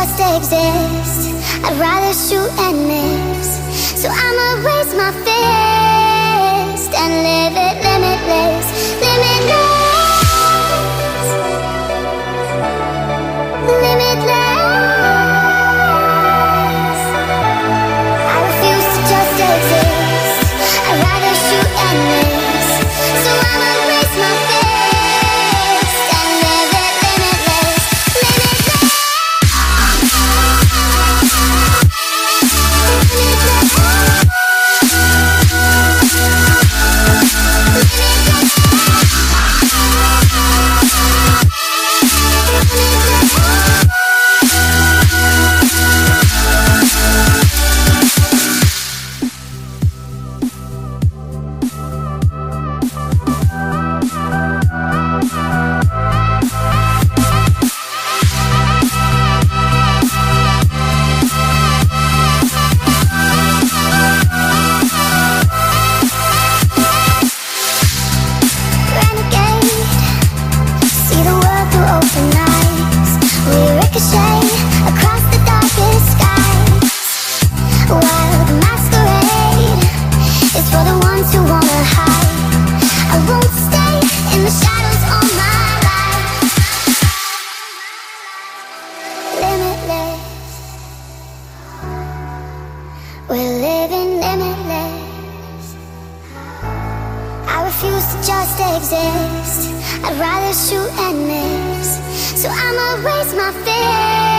just exist. I'd rather shoot and miss. So I'ma raise my fist and live it limitless, limitless, limitless. I refuse to just exist. I'd rather shoot and miss. So I'ma raise my fist and live it limitless, limitless. Across the darkest skies, while the masquerade is for the ones who wanna hide. I won't stay in the shadows all my life. Limitless, we're living limitless. I refuse to just exist. I'd rather shoot and miss. So I'ma raise my fist